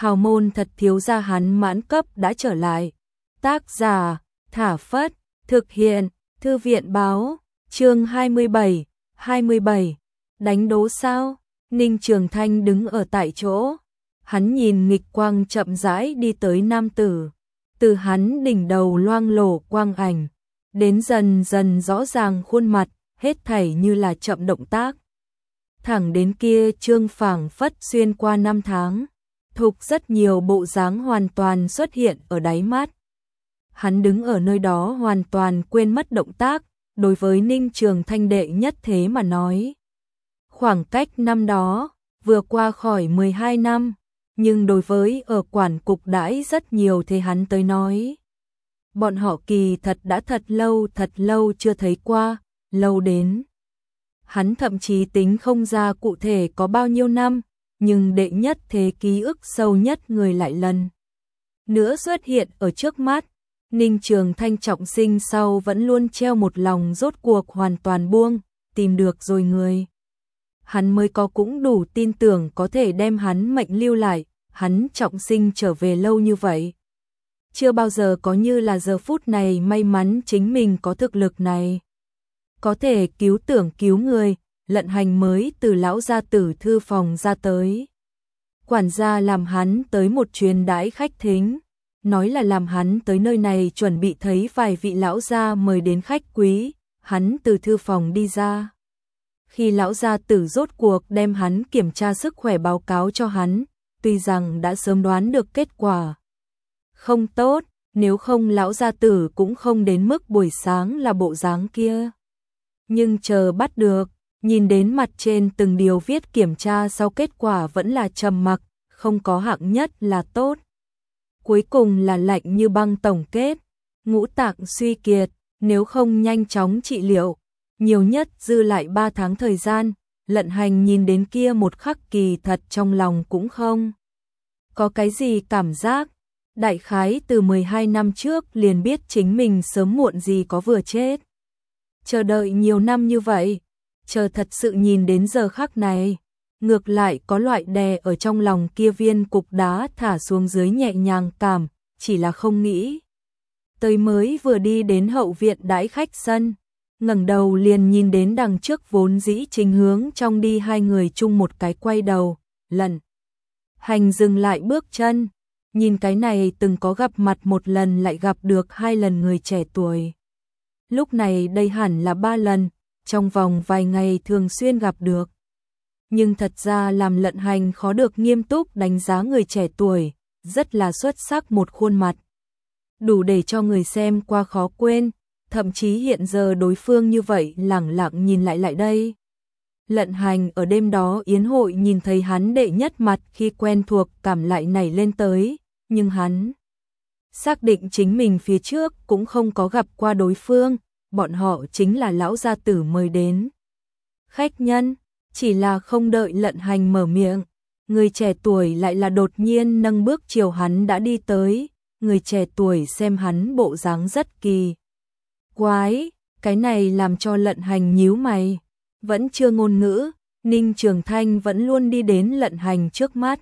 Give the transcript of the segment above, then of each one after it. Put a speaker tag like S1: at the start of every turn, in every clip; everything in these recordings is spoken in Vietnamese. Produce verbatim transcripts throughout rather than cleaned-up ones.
S1: hào môn thật thiếu gia hắn mãn cấp đã trở lại. Tác giả, Thả Phất, thực hiện, Thư viện báo, chương hai mươi bảy, hai mươi bảy, đánh đố sao? Ninh Trường Thanh đứng ở tại chỗ, hắn nhìn nghịch quang chậm rãi đi tới nam tử, từ hắn đỉnh đầu loang lổ quang ảnh, đến dần dần rõ ràng khuôn mặt, hết thảy như là chậm động tác. Thẳng đến kia trương phảng phất xuyên qua năm tháng, thục rất nhiều bộ dáng hoàn toàn xuất hiện ở đáy mắt. Hắn đứng ở nơi đó hoàn toàn quên mất động tác, đối với Ninh Trường Thanh đệ nhất thế mà nói. Khoảng cách năm đó, vừa qua khỏi mười hai năm, nhưng đối với ở quản cục đãi rất nhiều thế hắn tới nói. Bọn họ kỳ thật đã thật lâu thật lâu chưa thấy qua, lâu đến. Hắn thậm chí tính không ra cụ thể có bao nhiêu năm, nhưng đệ nhất thế ký ức sâu nhất người lại lần nữa xuất hiện ở trước mắt. Ninh Trường Thanh trọng sinh sau vẫn luôn treo một lòng rốt cuộc hoàn toàn buông, tìm được rồi người. Hắn mới có cũng đủ tin tưởng có thể đem hắn mệnh lưu lại, hắn trọng sinh trở về lâu như vậy. Chưa bao giờ có như là giờ phút này may mắn chính mình có thực lực này. Có thể cứu tưởng cứu người, Lận Hành mới từ lão gia tử thư phòng ra tới. Quản gia làm hắn tới một chuyến đãi khách thính, nói là làm hắn tới nơi này chuẩn bị thấy vài vị lão gia mời đến khách quý, hắn từ thư phòng đi ra. Khi lão gia tử rốt cuộc đem hắn kiểm tra sức khỏe báo cáo cho hắn, tuy rằng đã sớm đoán được kết quả không tốt, nếu không lão gia tử cũng không đến mức buổi sáng là bộ dáng kia. Nhưng chờ bắt được, nhìn đến mặt trên từng điều viết kiểm tra sau kết quả vẫn là trầm mặc, không có hạng nhất là tốt. Cuối cùng là lạnh như băng tổng kết, ngũ tạng suy kiệt, nếu không nhanh chóng trị liệu, nhiều nhất dư lại ba tháng thời gian. Lận Hành nhìn đến kia một khắc kỳ thật trong lòng cũng không có cái gì cảm giác. Đại khái từ mười hai năm trước liền biết chính mình sớm muộn gì có vừa chết. Chờ đợi nhiều năm như vậy, chờ thật sự nhìn đến giờ khắc này, ngược lại có loại đè ở trong lòng kia viên cục đá thả xuống dưới nhẹ nhàng cảm, chỉ là không nghĩ. Tới mới vừa đi đến hậu viện đãi khách sân, ngẩng đầu liền nhìn đến đằng trước vốn dĩ chính hướng trong đi hai người chung một cái quay đầu, Lận Hành dừng lại bước chân, nhìn cái này từng có gặp mặt một lần lại gặp được hai lần người trẻ tuổi. Lúc này đây hẳn là ba lần, trong vòng vài ngày thường xuyên gặp được. Nhưng thật ra làm Lận Hành khó được nghiêm túc đánh giá người trẻ tuổi, rất là xuất sắc một khuôn mặt. Đủ để cho người xem qua khó quên, thậm chí hiện giờ đối phương như vậy lẳng lặng nhìn lại lại đây. Lận Hành ở đêm đó yến hội nhìn thấy hắn đệ nhất mặt khi quen thuộc cảm lại nảy lên tới, nhưng hắn xác định chính mình phía trước cũng không có gặp qua đối phương, bọn họ chính là lão gia tử mời đến khách nhân. Chỉ là không đợi Lận Hành mở miệng, người trẻ tuổi lại là đột nhiên nâng bước chiều hắn đã đi tới. Người trẻ tuổi xem hắn bộ dáng rất kỳ quái, cái này làm cho Lận Hành nhíu mày. Vẫn chưa ngôn ngữ, Ninh Trường Thanh vẫn luôn đi đến Lận Hành trước mắt.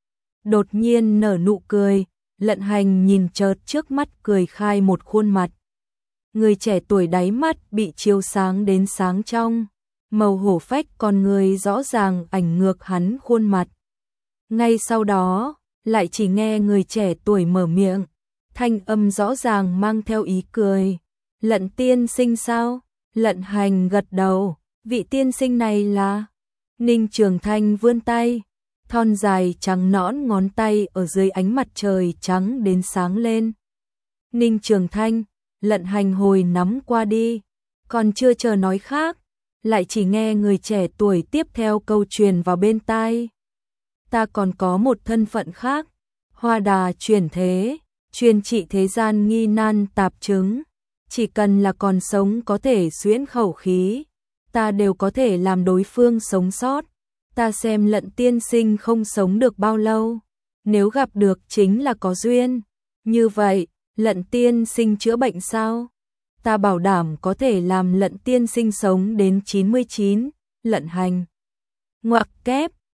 S1: Đột nhiên nở nụ cười, Lận Hành nhìn chợt trước mắt cười khai một khuôn mặt. Người trẻ tuổi đáy mắt bị chiếu sáng đến sáng trong. Màu hổ phách con người rõ ràng ảnh ngược hắn khuôn mặt. Ngay sau đó, lại chỉ nghe người trẻ tuổi mở miệng, thanh âm rõ ràng mang theo ý cười. Lận tiên sinh sao? Lận Hành gật đầu, vị tiên sinh này là... Ninh Trường Thanh vươn tay, thon dài trắng nõn ngón tay ở dưới ánh mặt trời trắng đến sáng lên. Ninh Trường Thanh, Lận Hành hồi nắm qua đi, còn chưa chờ nói khác. Lại chỉ nghe người trẻ tuổi tiếp theo câu truyền vào bên tai. Ta còn có một thân phận khác, Hoa Đà chuyển thế, chuyên trị thế gian nghi nan tạp chứng. Chỉ cần là còn sống có thể xuyễn khẩu khí, ta đều có thể làm đối phương sống sót. Ta xem Lận tiên sinh không sống được bao lâu, nếu gặp được chính là có duyên. Như vậy, Lận tiên sinh chữa bệnh sao? Ta bảo đảm có thể làm Lận tiên sinh sống đến chín mươi chín. Lận Hành ngoặc kép,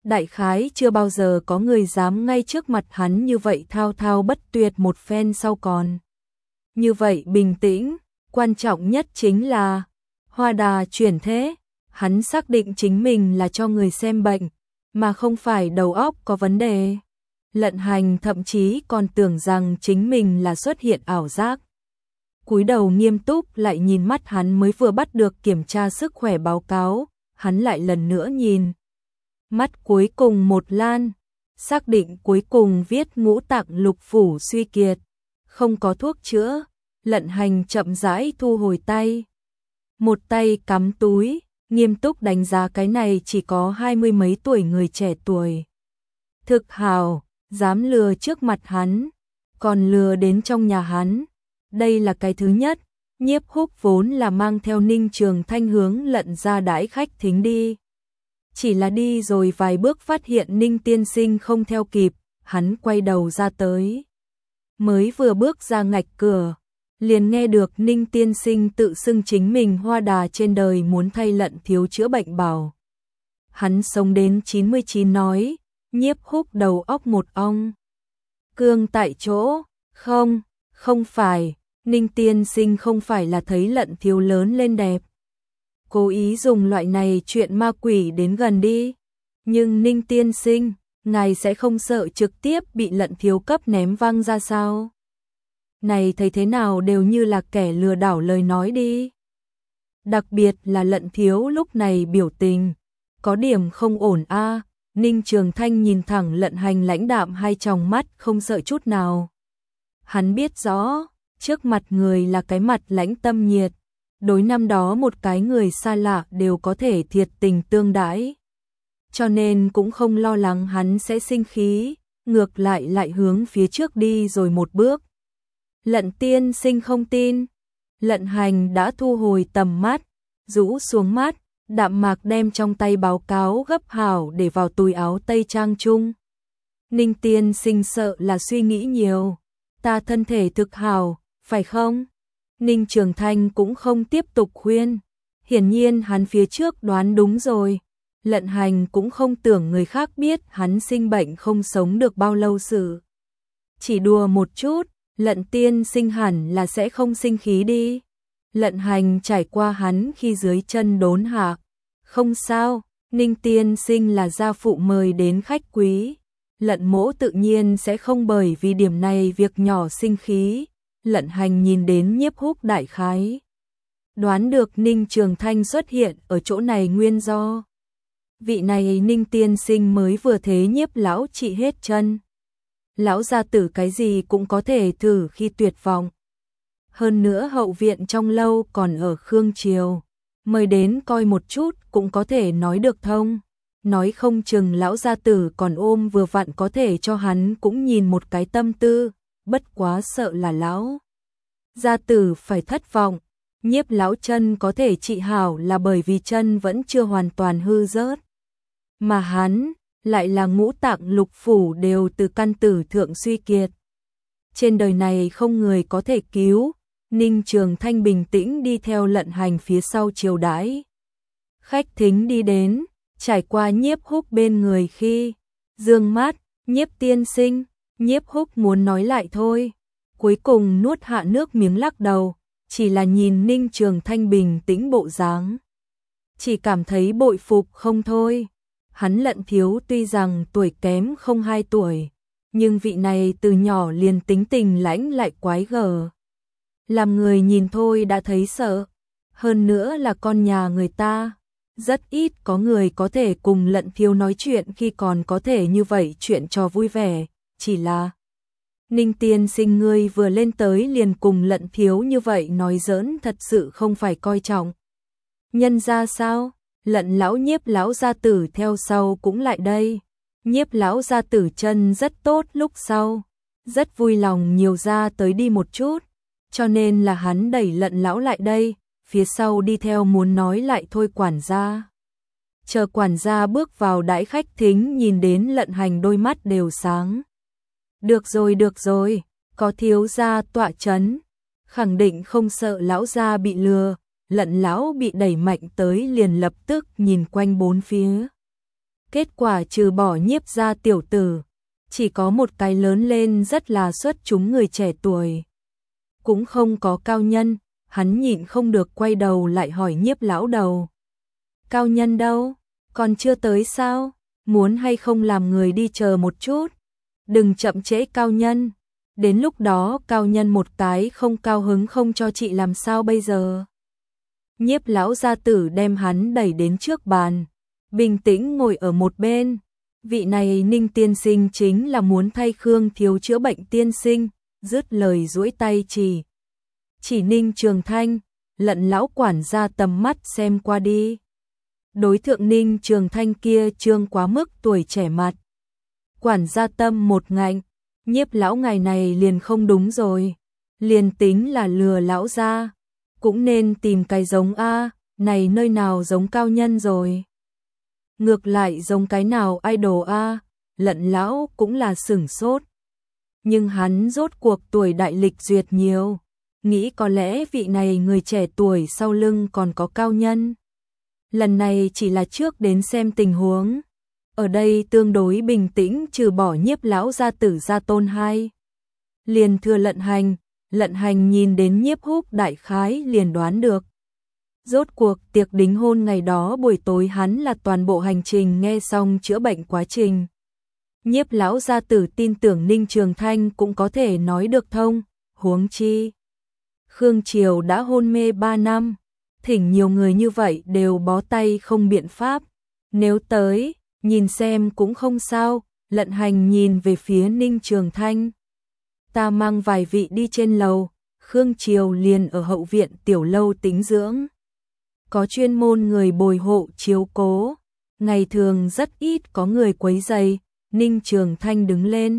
S1: Đại khái chưa bao giờ có người dám ngay trước mặt hắn như vậy thao thao bất tuyệt một phen sau còn. Như vậy bình tĩnh, quan trọng nhất chính là Hoa Đà chuyển thế, hắn xác định chính mình là cho người xem bệnh, mà không phải đầu óc có vấn đề. Lận Hành thậm chí còn tưởng rằng chính mình là xuất hiện ảo giác. Cúi đầu nghiêm túc lại nhìn mắt hắn mới vừa bắt được kiểm tra sức khỏe báo cáo, hắn lại lần nữa nhìn. Mắt cuối cùng một lan, xác định cuối cùng viết ngũ tạng lục phủ suy kiệt, không có thuốc chữa, Lận Hành chậm rãi thu hồi tay. Một tay cắm túi, nghiêm túc đánh giá cái này chỉ có hai mươi mấy tuổi người trẻ tuổi. Thực hào, dám lừa trước mặt hắn, còn lừa đến trong nhà hắn. Đây là cái thứ nhất, Nhiếp Húc vốn là mang theo Ninh Trường Thanh hướng Lận ra đãi khách thính đi. Chỉ là đi rồi vài bước phát hiện Ninh tiên sinh không theo kịp, hắn quay đầu ra tới. Mới vừa bước ra ngạch cửa, liền nghe được Ninh tiên sinh tự xưng chính mình Hoa Đà trên đời muốn thay Lận thiếu chữa bệnh bảo. Hắn sống đến chín mươi chín nói, Nhiếp Húc đầu óc một ong. Cương tại chỗ, không, không phải, Ninh tiên sinh không phải là thấy Lận thiếu lớn lên đẹp. Cố ý dùng loại này chuyện ma quỷ đến gần đi. Nhưng Ninh tiên sinh, ngài sẽ không sợ trực tiếp bị Lận thiếu cấp ném văng ra sao? Này thấy thế nào đều như là kẻ lừa đảo lời nói đi. Đặc biệt là Lận thiếu lúc này biểu tình, có điểm không ổn a. À. Ninh Trường Thanh nhìn thẳng Lận Hành lãnh đạm hai tròng mắt không sợ chút nào. Hắn biết rõ, trước mặt người là cái mặt lãnh tâm nhiệt, đối năm đó một cái người xa lạ đều có thể thiệt tình tương đãi. Cho nên cũng không lo lắng hắn sẽ sinh khí, ngược lại lại hướng phía trước đi rồi một bước. Lận tiên sinh không tin. Lận Hành đã thu hồi tầm mắt, rũ xuống mắt, đạm mạc đem trong tay báo cáo gấp hảo để vào túi áo tây trang chung. Ninh tiên sinh sợ là suy nghĩ nhiều, ta thân thể thực hảo, phải không? Ninh Trường Thanh cũng không tiếp tục khuyên, hiển nhiên hắn phía trước đoán đúng rồi. Lận Hành cũng không tưởng người khác biết hắn sinh bệnh không sống được bao lâu sự. Chỉ đùa một chút, Lận tiên sinh hẳn là sẽ không sinh khí đi. Lận Hành trải qua hắn khi dưới chân đốn hạ. Không sao, Ninh tiên sinh là gia phụ mời đến khách quý. Lận mỗ tự nhiên sẽ không bởi vì điểm này việc nhỏ sinh khí. Lận Hành nhìn đến Nhiếp Húc đại khái. Đoán được Ninh Trường Thanh xuất hiện ở chỗ này nguyên do. Vị này Ninh tiên sinh mới vừa thế Nhiếp lão trị hết chân. Lão gia tử cái gì cũng có thể thử khi tuyệt vọng. Hơn nữa hậu viện trong lâu còn ở Khương Triều, mời đến coi một chút cũng có thể nói được thông. Nói không chừng lão gia tử còn ôm vừa vặn có thể cho hắn cũng nhìn một cái tâm tư, bất quá sợ là lão gia tử phải thất vọng. Nhiếp lão chân có thể trị hảo là bởi vì chân vẫn chưa hoàn toàn hư rớt. Mà hắn lại là ngũ tạng lục phủ đều từ căn tử thượng suy kiệt. Trên đời này không người có thể cứu. Ninh Trường Thanh bình tĩnh đi theo Lận Hành phía sau chiều đãi. Khách thính đi đến, trải qua Nhiếp Húc bên người khi dương mắt, Nhiếp tiên sinh, Nhiếp Húc muốn nói lại thôi. Cuối cùng nuốt hạ nước miếng lắc đầu, chỉ là nhìn Ninh Trường Thanh bình tĩnh bộ dáng. Chỉ cảm thấy bội phục không thôi. Hắn Lận thiếu tuy rằng tuổi kém không hai tuổi, nhưng vị này từ nhỏ liền tính tình lãnh lại quái gở. Làm người nhìn thôi đã thấy sợ, hơn nữa là con nhà người ta. Rất ít có người có thể cùng Lận thiếu nói chuyện khi còn có thể như vậy chuyện cho vui vẻ, chỉ là Ninh tiên sinh ngươi vừa lên tới liền cùng Lận thiếu như vậy nói giỡn thật sự không phải coi trọng. Nhân ra sao? Lận lão Nhiếp lão gia tử theo sau cũng lại đây. Nhiếp lão gia tử chân rất tốt lúc sau, rất vui lòng nhiều ra tới đi một chút, cho nên là hắn đẩy Lận lão lại đây, phía sau đi theo muốn nói lại thôi quản gia. Chờ quản gia bước vào đãi khách thính nhìn đến Lận Hành đôi mắt đều sáng. Được rồi được rồi, có thiếu gia tọa chấn, khẳng định không sợ lão gia bị lừa. Lận lão bị đẩy mạnh tới liền lập tức nhìn quanh bốn phía. Kết quả trừ bỏ Nhiếp gia tiểu tử, chỉ có một cái lớn lên rất là xuất chúng người trẻ tuổi. Cũng không có cao nhân, hắn nhịn không được quay đầu lại hỏi Nhiếp lão đầu. Cao nhân đâu? Còn chưa tới sao? Muốn hay không làm người đi chờ một chút? Đừng chậm trễ cao nhân. Đến lúc đó cao nhân một cái không cao hứng không cho chị làm sao bây giờ? Nhiếp lão gia tử đem hắn đẩy đến trước bàn, bình tĩnh ngồi ở một bên. Vị này Ninh tiên sinh chính là muốn thay Khương thiếu chữa bệnh tiên sinh, dứt lời duỗi tay chỉ. Chỉ Ninh Trường Thanh, Lận lão quản gia tầm mắt xem qua đi. Đối thượng Ninh Trường Thanh kia trương quá mức tuổi trẻ mặt. Quản gia tâm một ngạnh, Nhiếp lão ngày này liền không đúng rồi, liền tính là lừa lão ra, cũng nên tìm cái giống a, này nơi nào giống cao nhân rồi. Ngược lại giống cái nào idol a, Lận lão cũng là sửng sốt. Nhưng hắn rốt cuộc tuổi đại lịch duyệt nhiều, nghĩ có lẽ vị này người trẻ tuổi sau lưng còn có cao nhân. Lần này chỉ là trước đến xem tình huống. Ở đây tương đối bình tĩnh trừ bỏ Nhiếp lão gia tử gia tôn hai. Liền thừa Lận Hành, Lận Hành nhìn đến Nhiếp Húc đại khái liền đoán được. Rốt cuộc tiệc đính hôn ngày đó buổi tối hắn là toàn bộ hành trình nghe xong chữa bệnh quá trình. Nhiếp lão gia tử tin tưởng Ninh Trường Thanh cũng có thể nói được thông, huống chi. Khương Triều đã hôn mê ba năm, thỉnh nhiều người như vậy đều bó tay không biện pháp. Nếu tới, nhìn xem cũng không sao, Lận Hành nhìn về phía Ninh Trường Thanh. Ta mang vài vị đi trên lầu, Khương Triều liền ở hậu viện tiểu lâu tĩnh dưỡng. Có chuyên môn người bồi hộ chiếu cố, ngày thường rất ít có người quấy rầy. Ninh Trường Thanh đứng lên.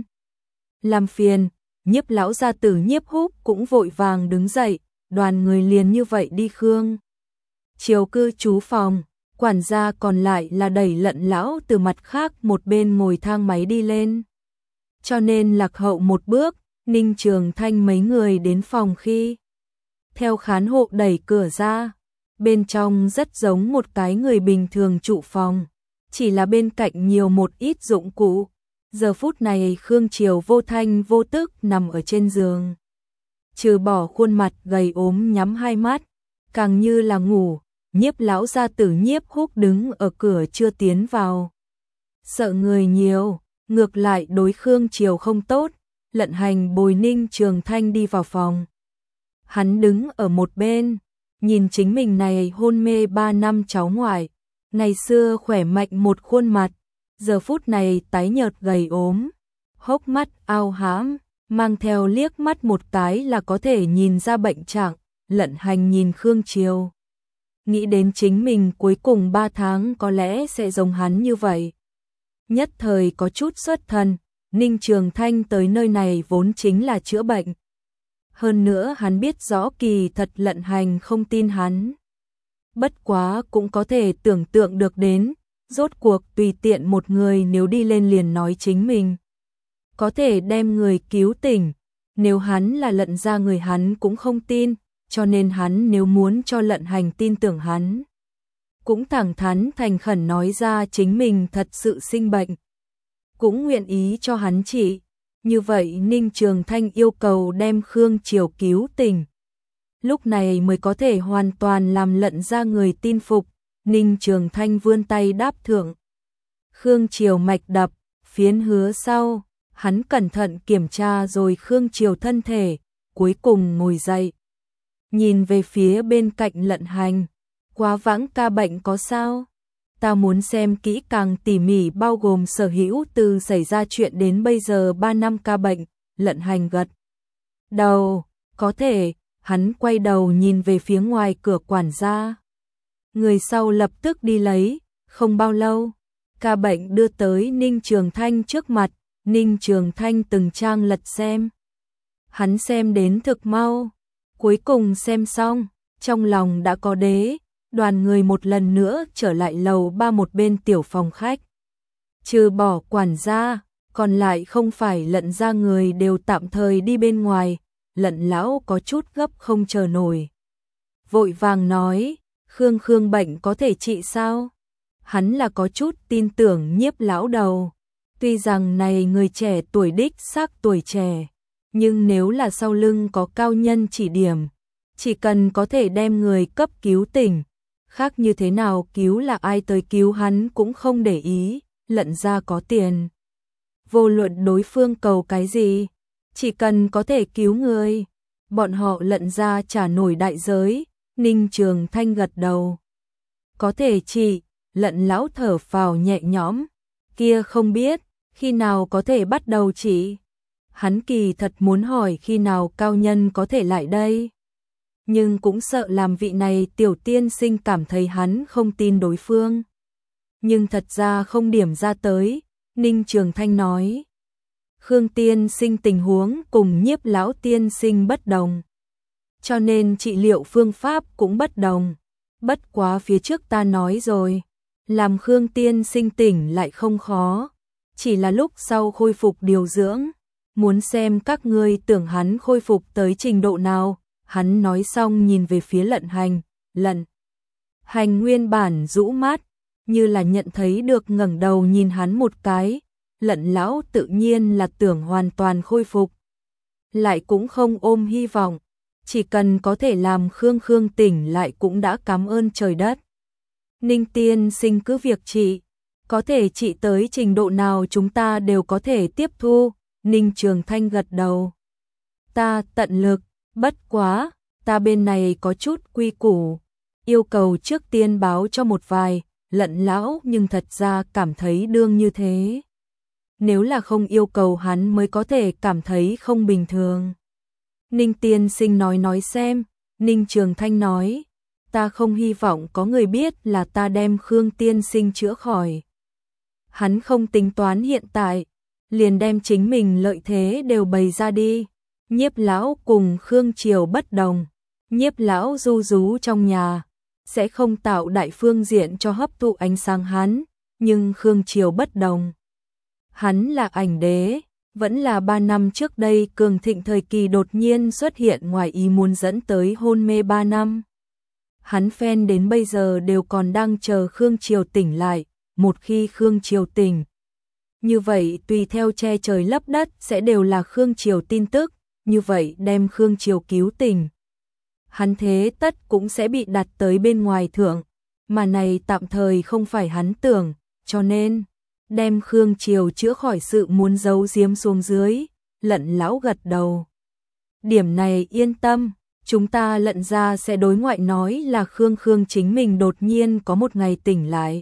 S1: Làm phiền, Nhiếp lão gia tử Nhiếp Húc cũng vội vàng đứng dậy, đoàn người liền như vậy đi Khương Triều cư trú phòng, quản gia còn lại là đẩy Lận lão từ mặt khác một bên ngồi thang máy đi lên. Cho nên lạc hậu một bước, Ninh Trường Thanh mấy người đến phòng khi theo khán hộ đẩy cửa ra, bên trong rất giống một cái người bình thường trụ phòng, chỉ là bên cạnh nhiều một ít dụng cụ. Giờ phút này Khương Triều vô thanh vô tức nằm ở trên giường. Trừ bỏ khuôn mặt gầy ốm nhắm hai mắt, càng như là ngủ. Nhiếp lão gia tử Nhiếp Húc đứng ở cửa chưa tiến vào. Sợ người nhiều, ngược lại đối Khương Triều không tốt. Lận Hành bồi Ninh Trường Thanh đi vào phòng. Hắn đứng ở một bên, nhìn chính mình này hôn mê ba năm cháu ngoại, ngày xưa khỏe mạnh một khuôn mặt, giờ phút này tái nhợt gầy ốm, hốc mắt ao hãm, mang theo liếc mắt một cái là có thể nhìn ra bệnh trạng. Lận Hành nhìn Khương Triều, nghĩ đến chính mình cuối cùng ba tháng có lẽ sẽ giống hắn như vậy. Nhất thời có chút xuất thần, Ninh Trường Thanh tới nơi này vốn chính là chữa bệnh. Hơn nữa hắn biết rõ kỳ thật Lận Hành không tin hắn. Bất quá cũng có thể tưởng tượng được đến, rốt cuộc tùy tiện một người nếu đi lên liền nói chính mình có thể đem người cứu tỉnh, nếu hắn là Lận gia người hắn cũng không tin, cho nên hắn nếu muốn cho Lận Hành tin tưởng hắn, cũng thẳng thắn thành khẩn nói ra chính mình thật sự sinh bệnh, cũng nguyện ý cho hắn trị. Như vậy Ninh Trường Thanh yêu cầu đem Khương Triều cứu tỉnh, lúc này mới có thể hoàn toàn làm Lận gia người tin phục. Ninh Trường Thanh vươn tay đáp thượng Khương Triều mạch đập, phiến hứa sau, hắn cẩn thận kiểm tra rồi Khương Triều thân thể, cuối cùng ngồi dậy. Nhìn về phía bên cạnh Lận Hành, quá vãng ca bệnh có sao? Ta muốn xem kỹ càng tỉ mỉ bao gồm sở hữu từ xảy ra chuyện đến bây giờ ba năm ca bệnh. Lận Hành gật đầu, có thể. Hắn quay đầu nhìn về phía ngoài cửa quản gia. Người sau lập tức đi lấy, không bao lâu, ca bệnh đưa tới Ninh Trường Thanh trước mặt. Ninh Trường Thanh từng trang lật xem. Hắn xem đến thực mau, cuối cùng xem xong, trong lòng đã có đế. Đoàn người một lần nữa trở lại lầu ba một bên tiểu phòng khách. Trừ bỏ quản gia, còn lại không phải Lận gia người đều tạm thời đi bên ngoài. Lận lão có chút gấp không chờ nổi, vội vàng nói, Khương Khương bệnh có thể trị sao? hắn là có chút tin tưởng Nhiếp lão đầu. Tuy rằng này người trẻ tuổi đích xác tuổi trẻ, nhưng nếu là sau lưng có cao nhân chỉ điểm, chỉ cần có thể đem người cấp cứu tỉnh, khác như thế nào cứu là ai tới cứu hắn cũng không để ý, Lận gia có tiền. Vô luận đối phương cầu cái gì, chỉ cần có thể cứu người, bọn họ Lận gia trả nổi đại giới. Ninh Trường Thanh gật đầu. Có thể trị, Lận lão thở phào nhẹ nhõm, kia không biết khi nào có thể bắt đầu trị. Hắn kỳ thật muốn hỏi khi nào cao nhân có thể lại đây, nhưng cũng sợ làm vị này tiểu tiên sinh cảm thấy hắn không tin đối phương. Nhưng thật ra không điểm ra tới, Ninh Trường Thanh nói. Khương tiên sinh tình huống cùng Nhiếp lão tiên sinh bất đồng, cho nên trị liệu phương pháp cũng bất đồng. Bất quá phía trước ta nói rồi, làm Khương tiên sinh tỉnh lại không khó, chỉ là lúc sau khôi phục điều dưỡng, muốn xem các ngươi tưởng hắn khôi phục tới trình độ nào. Hắn nói xong nhìn về phía Lận Hành, Lận Hành nguyên bản rũ mắt, như là nhận thấy được ngẩng đầu nhìn hắn một cái. Lận lão tự nhiên là tưởng hoàn toàn khôi phục, lại cũng không ôm hy vọng, chỉ cần có thể làm Khương Khương tỉnh lại cũng đã cảm ơn trời đất. Ninh tiên sinh cứ việc trị, có thể trị tới trình độ nào chúng ta đều có thể tiếp thu. Ninh Trường Thanh gật đầu. Ta tận lực, bất quá, ta bên này có chút quy củ, yêu cầu trước tiên báo cho một vài. Lận lão nhưng thật ra cảm thấy đương như thế, nếu là không yêu cầu hắn mới có thể cảm thấy không bình thường. Ninh tiên sinh nói nói xem. Ninh Trường Thanh nói, ta không hy vọng có người biết là ta đem Khương tiên sinh chữa khỏi. Hắn không tính toán hiện tại, liền đem chính mình lợi thế đều bày ra đi. Nhiếp lão cùng Khương Triều bất đồng, Nhiếp lão du rú trong nhà, sẽ không tạo đại phương diện cho hấp thụ ánh sáng hắn, nhưng Khương Triều bất đồng. Hắn là ảnh đế, vẫn là ba năm trước đây cường thịnh thời kỳ đột nhiên xuất hiện ngoài ý muốn dẫn tới hôn mê ba năm. Hắn phen đến bây giờ đều còn đang chờ Khương Triều tỉnh lại, một khi Khương Triều tỉnh, như vậy tùy theo che trời lấp đất sẽ đều là Khương Triều tin tức, như vậy đem Khương Triều cứu tỉnh, hắn thế tất cũng sẽ bị đặt tới bên ngoài thượng, mà này tạm thời không phải hắn tưởng, cho nên đem Khương Triều chữa khỏi sự muốn giấu giếm xuống dưới. Lận lão gật đầu. Điểm này yên tâm, chúng ta Lận gia sẽ đối ngoại nói là Khương Khương chính mình đột nhiên có một ngày tỉnh lại,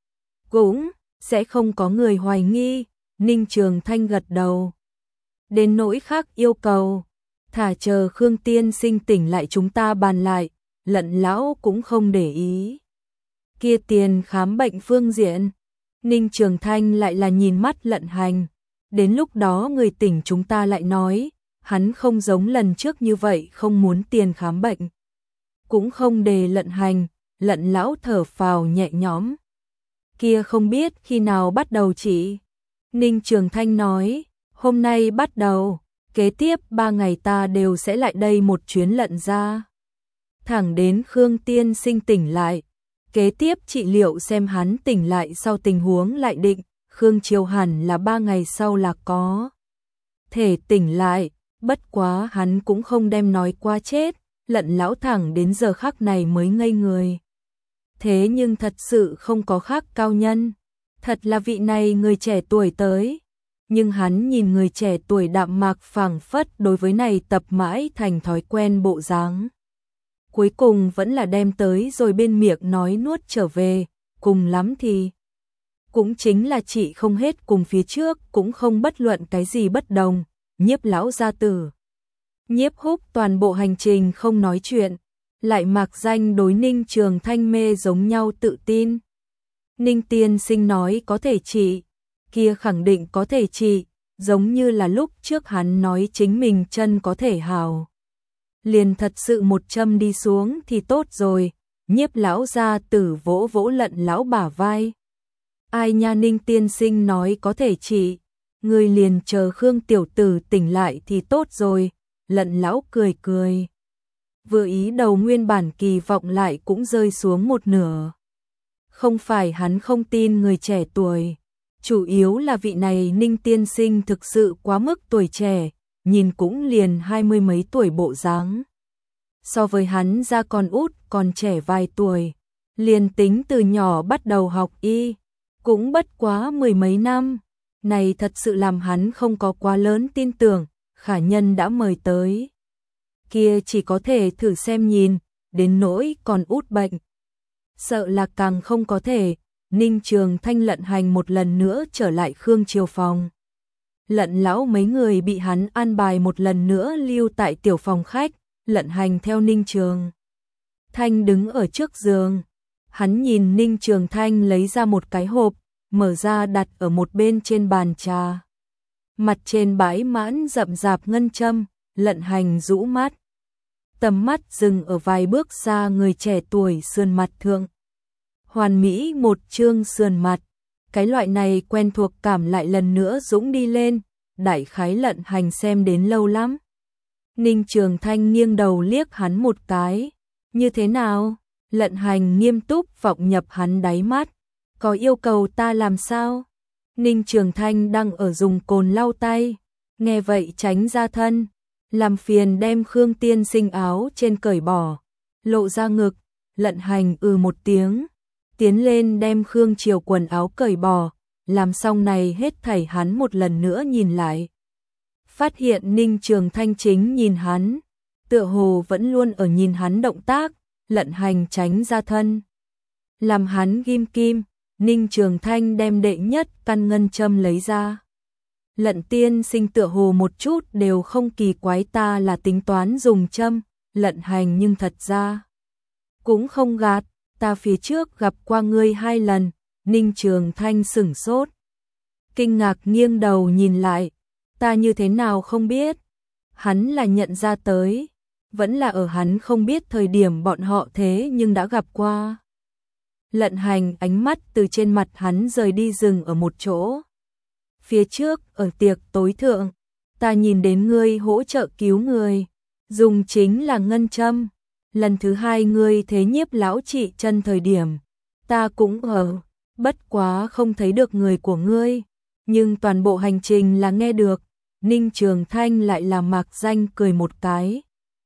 S1: cũng sẽ không có người hoài nghi. Ninh Trường Thanh gật đầu. Đến nỗi khác yêu cầu, thả chờ Khương tiên sinh tỉnh lại chúng ta bàn lại. Lận lão cũng không để ý. Kia tiền khám bệnh phương diện, Ninh Trường Thanh lại là nhìn mắt Lận Hành. Đến lúc đó người tỉnh chúng ta lại nói, hắn không giống lần trước như vậy không muốn tiền khám bệnh. Cũng không đề Lận Hành, Lận lão thở phào nhẹ nhõm. Kia không biết khi nào bắt đầu chỉ. Ninh Trường Thanh nói, hôm nay bắt đầu, kế tiếp ba ngày ta đều sẽ lại đây một chuyến Lận gia. Thẳng đến Khương tiên sinh tỉnh lại. Kế tiếp trị liệu xem hắn tỉnh lại sau tình huống lại định. Khương Triều hẳn là ba ngày sau là có thể tỉnh lại, bất quá hắn cũng không đem nói qua chết. Lận lão thẳng đến giờ khắc này mới ngây người. Thế nhưng thật sự không có khác cao nhân, thật là vị này người trẻ tuổi tới. Nhưng hắn nhìn người trẻ tuổi đạm mạc phảng phất đối với này tập mãi thành thói quen bộ dáng. Cuối cùng vẫn là đem tới rồi bên miệng nói nuốt trở về, cùng lắm thì cũng chính là chị không hết cùng phía trước, cũng không bất luận cái gì bất đồng. Nhiếp lão gia tử, Nhiếp Húc toàn bộ hành trình không nói chuyện, lại mạc danh đối Ninh Trường Thanh mê giống nhau tự tin. Ninh tiên sinh nói có thể trị, kia khẳng định có thể trị, giống như là lúc trước hắn nói chính mình chân có thể hào. Liền thật sự một châm đi xuống thì tốt rồi. Nhiếp lão gia tử vỗ vỗ Lận lão bả vai. Ai nha, Ninh tiên sinh nói có thể trị, người liền chờ Khương tiểu tử tỉnh lại thì tốt rồi. Lận lão cười cười. Vừa ý đầu nguyên bản kỳ vọng lại cũng rơi xuống một nửa. Không phải hắn không tin người trẻ tuổi, chủ yếu là vị này Ninh tiên sinh thực sự quá mức tuổi trẻ, nhìn cũng liền hai mươi mấy tuổi bộ dáng. So với hắn ra còn út còn trẻ vài tuổi, liền tính từ nhỏ bắt đầu học y, cũng bất quá mười mấy năm, này thật sự làm hắn không có quá lớn tin tưởng, khả nhân đã mời tới. Kia chỉ có thể thử xem nhìn, đến nỗi còn út bệnh. Sợ là càng không có thể, Ninh Trường Thanh Lận Hành một lần nữa trở lại Khương Triều phòng. Lận lão mấy người bị hắn an bài một lần nữa lưu tại tiểu phòng khách, Lận Hành theo Ninh Trường Thanh đứng ở trước giường. Hắn nhìn Ninh Trường Thanh lấy ra một cái hộp, mở ra đặt ở một bên trên bàn trà. Mặt trên bãi mãn rậm rạp ngân châm, Lận Hành rũ mắt. Tầm mắt dừng ở vài bước xa người trẻ tuổi sườn mặt thượng. Hoàn mỹ một trương sườn mặt, cái loại này quen thuộc cảm lại lần nữa dũng đi lên, đại khái Lận Hành xem đến lâu lắm. Ninh Trường Thanh nghiêng đầu liếc hắn một cái, như thế nào? Lận Hành nghiêm túc vọng nhập hắn đáy mắt, có yêu cầu ta làm sao? Ninh Trường Thanh đang ở dùng cồn lau tay, nghe vậy tránh ra thân, làm phiền đem Khương tiên sinh áo trên cởi bỏ, lộ ra ngực. Lận Hành ừ một tiếng, tiến lên đem Khương Triều quần áo cởi bỏ, làm xong này hết thảy hắn một lần nữa nhìn lại. Phát hiện Ninh Trường Thanh chính nhìn hắn, tựa hồ vẫn luôn ở nhìn hắn động tác, Lận Hành tránh ra thân. Làm hắn ghim kim, Ninh Trường Thanh đem đệ nhất căn ngân châm lấy ra. Lận tiên sinh tựa hồ một chút đều không kỳ quái ta là tính toán dùng châm, Lận Hành nhưng thật ra cũng không gạt, ta phía trước gặp qua ngươi hai lần. Ninh Trường Thanh sửng sốt, kinh ngạc nghiêng đầu nhìn lại, ta như thế nào không biết? Hắn là nhận ra tới, vẫn là ở hắn không biết thời điểm bọn họ thế nhưng đã gặp qua. Lận Hành ánh mắt từ trên mặt hắn rời đi dừng ở một chỗ. Phía trước, ở tiệc tối thượng, ta nhìn đến ngươi hỗ trợ cứu người, dùng chính là ngân châm. Lần thứ hai ngươi thế nhiếp lão trị chân thời điểm, ta cũng ở, bất quá không thấy được người của ngươi, nhưng toàn bộ hành trình là nghe được. Ninh Trường Thanh lại là mạc danh cười một cái.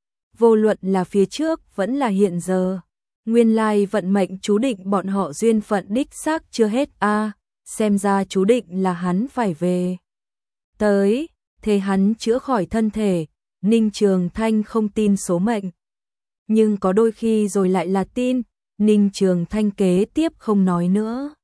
S1: Vô luận là phía trước vẫn là hiện giờ, nguyên lai vận mệnh chú định bọn họ duyên phận đích xác chưa hết a, à, xem ra chú định là hắn phải về. Tới, thế hắn chữa khỏi thân thể, Ninh Trường Thanh không tin số mệnh. Nhưng có đôi khi rồi lại là tin, Ninh Trường Thanh kế tiếp không nói nữa.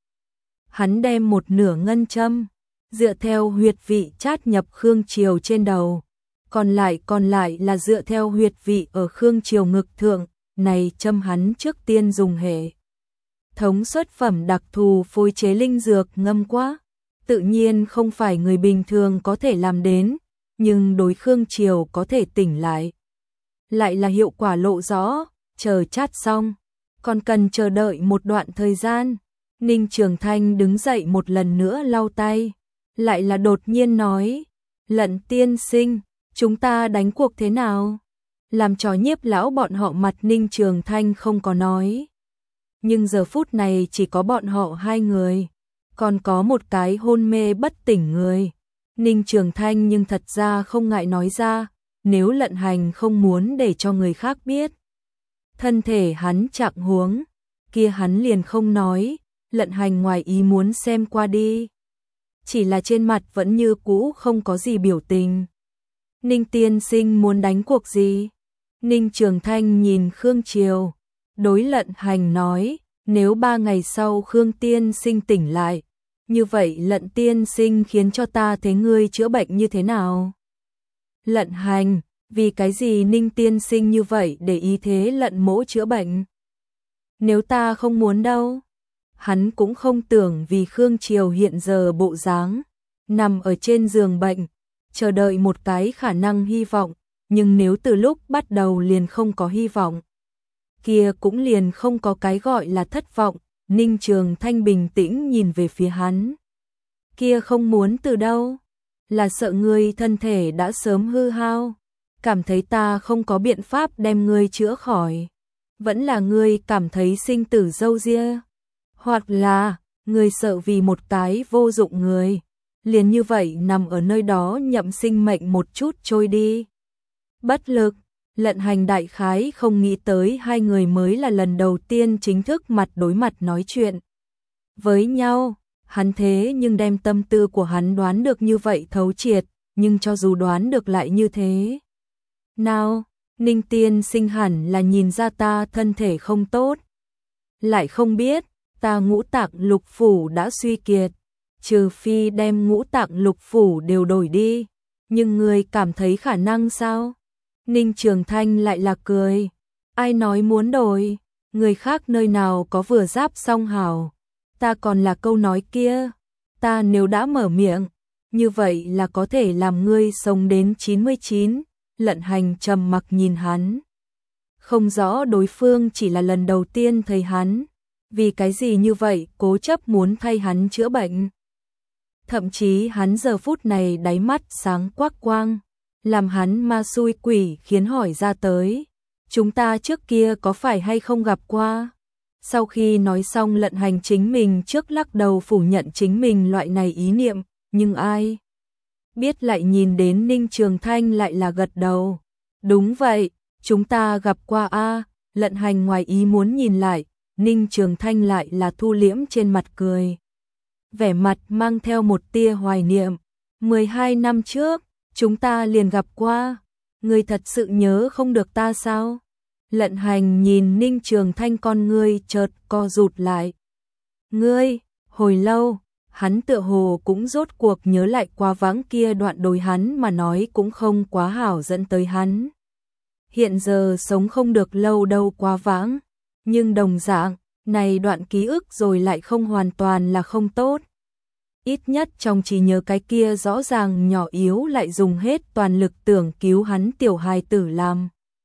S1: Hắn đem một nửa ngân châm, dựa theo huyệt vị chát nhập Khương Triều trên đầu, còn lại còn lại là dựa theo huyệt vị ở Khương Triều ngực thượng, này châm hắn trước tiên dùng hệ thống xuất phẩm đặc thù phối chế linh dược ngâm quá, tự nhiên không phải người bình thường có thể làm đến, nhưng đối Khương Triều có thể tỉnh lại. Lại là hiệu quả lộ rõ, chờ chát xong, còn cần chờ đợi một đoạn thời gian. Ninh Trường Thanh đứng dậy một lần nữa lau tay, lại là đột nhiên nói, Lận tiên sinh, chúng ta đánh cuộc thế nào? Làm trò nhiếp lão bọn họ mặt Ninh Trường Thanh không có nói. Nhưng giờ phút này chỉ có bọn họ hai người, còn có một cái hôn mê bất tỉnh người. Ninh Trường Thanh nhưng thật ra không ngại nói ra, nếu Lận Hành không muốn để cho người khác biết thân thể hắn trạng huống, kia hắn liền không nói. Lận Hành ngoài ý muốn xem qua đi, chỉ là trên mặt vẫn như cũ không có gì biểu tình. Ninh tiên sinh muốn đánh cuộc gì? Ninh Trường Thanh nhìn Khương Triều, đối Lận Hành nói, nếu ba ngày sau Khương tiên sinh tỉnh lại, như vậy Lận tiên sinh khiến cho ta thấy ngươi chữa bệnh như thế nào? Lận Hành, vì cái gì Ninh tiên sinh như vậy để ý thế Lận mỗ chữa bệnh? Nếu ta không muốn đâu. Hắn cũng không tưởng vì Khương Triều hiện giờ bộ dáng, nằm ở trên giường bệnh, chờ đợi một cái khả năng hy vọng, nhưng nếu từ lúc bắt đầu liền không có hy vọng, kia cũng liền không có cái gọi là thất vọng. Ninh Trường Thanh bình tĩnh nhìn về phía hắn. Kia không muốn từ đâu? Là sợ ngươi thân thể đã sớm hư hao, cảm thấy ta không có biện pháp đem ngươi chữa khỏi, vẫn là ngươi cảm thấy sinh tử dâu ria? Hoặc là, người sợ vì một cái vô dụng người, liền như vậy nằm ở nơi đó nhậm sinh mệnh một chút trôi đi. Bất lực, Lận Hành đại khái không nghĩ tới hai người mới là lần đầu tiên chính thức mặt đối mặt nói chuyện với nhau, hắn thế nhưng đem tâm tư của hắn đoán được như vậy thấu triệt, nhưng cho dù đoán được lại như thế. Nào, Ninh tiên sinh hẳn là nhìn ra ta thân thể không tốt. Lại không biết, ta ngũ tạng lục phủ đã suy kiệt, trừ phi đem ngũ tạng lục phủ đều đổi đi, nhưng người cảm thấy khả năng sao? Ninh Trường Thanh lại là cười, ai nói muốn đổi, người khác nơi nào có vừa giáp song hào, ta còn là câu nói kia, ta nếu đã mở miệng, như vậy là có thể làm ngươi sống đến chín mươi chín, Lận Hành trầm mặc nhìn hắn. Không rõ đối phương chỉ là lần đầu tiên thấy hắn, vì cái gì như vậy cố chấp muốn thay hắn chữa bệnh. Thậm chí hắn giờ phút này đáy mắt sáng quắc quang, làm hắn ma xui quỷ khiến hỏi ra tới, chúng ta trước kia có phải hay không gặp qua? Sau khi nói xong Lận Hành chính mình trước lắc đầu phủ nhận chính mình loại này ý niệm, nhưng ai biết lại nhìn đến Ninh Trường Thanh lại là gật đầu. Đúng vậy, chúng ta gặp qua a. Lận Hành ngoài ý muốn nhìn lại, Ninh Trường Thanh lại là thu liễm trên mặt cười. Vẻ mặt mang theo một tia hoài niệm, mười hai năm trước, chúng ta liền gặp qua, ngươi thật sự nhớ không được ta sao? Lận Hành nhìn Ninh Trường Thanh con ngươi chợt co rụt lại. Ngươi, hồi lâu, hắn tựa hồ cũng rốt cuộc nhớ lại quá vãng kia đoạn đối hắn mà nói cũng không quá hảo dẫn tới hắn. Hiện giờ sống không được lâu đâu quá vãng, nhưng đồng dạng, này đoạn ký ức rồi lại không hoàn toàn là không tốt. Ít nhất trong trí nhớ cái kia rõ ràng nhỏ yếu lại dùng hết toàn lực tưởng cứu hắn tiểu hài tử làm.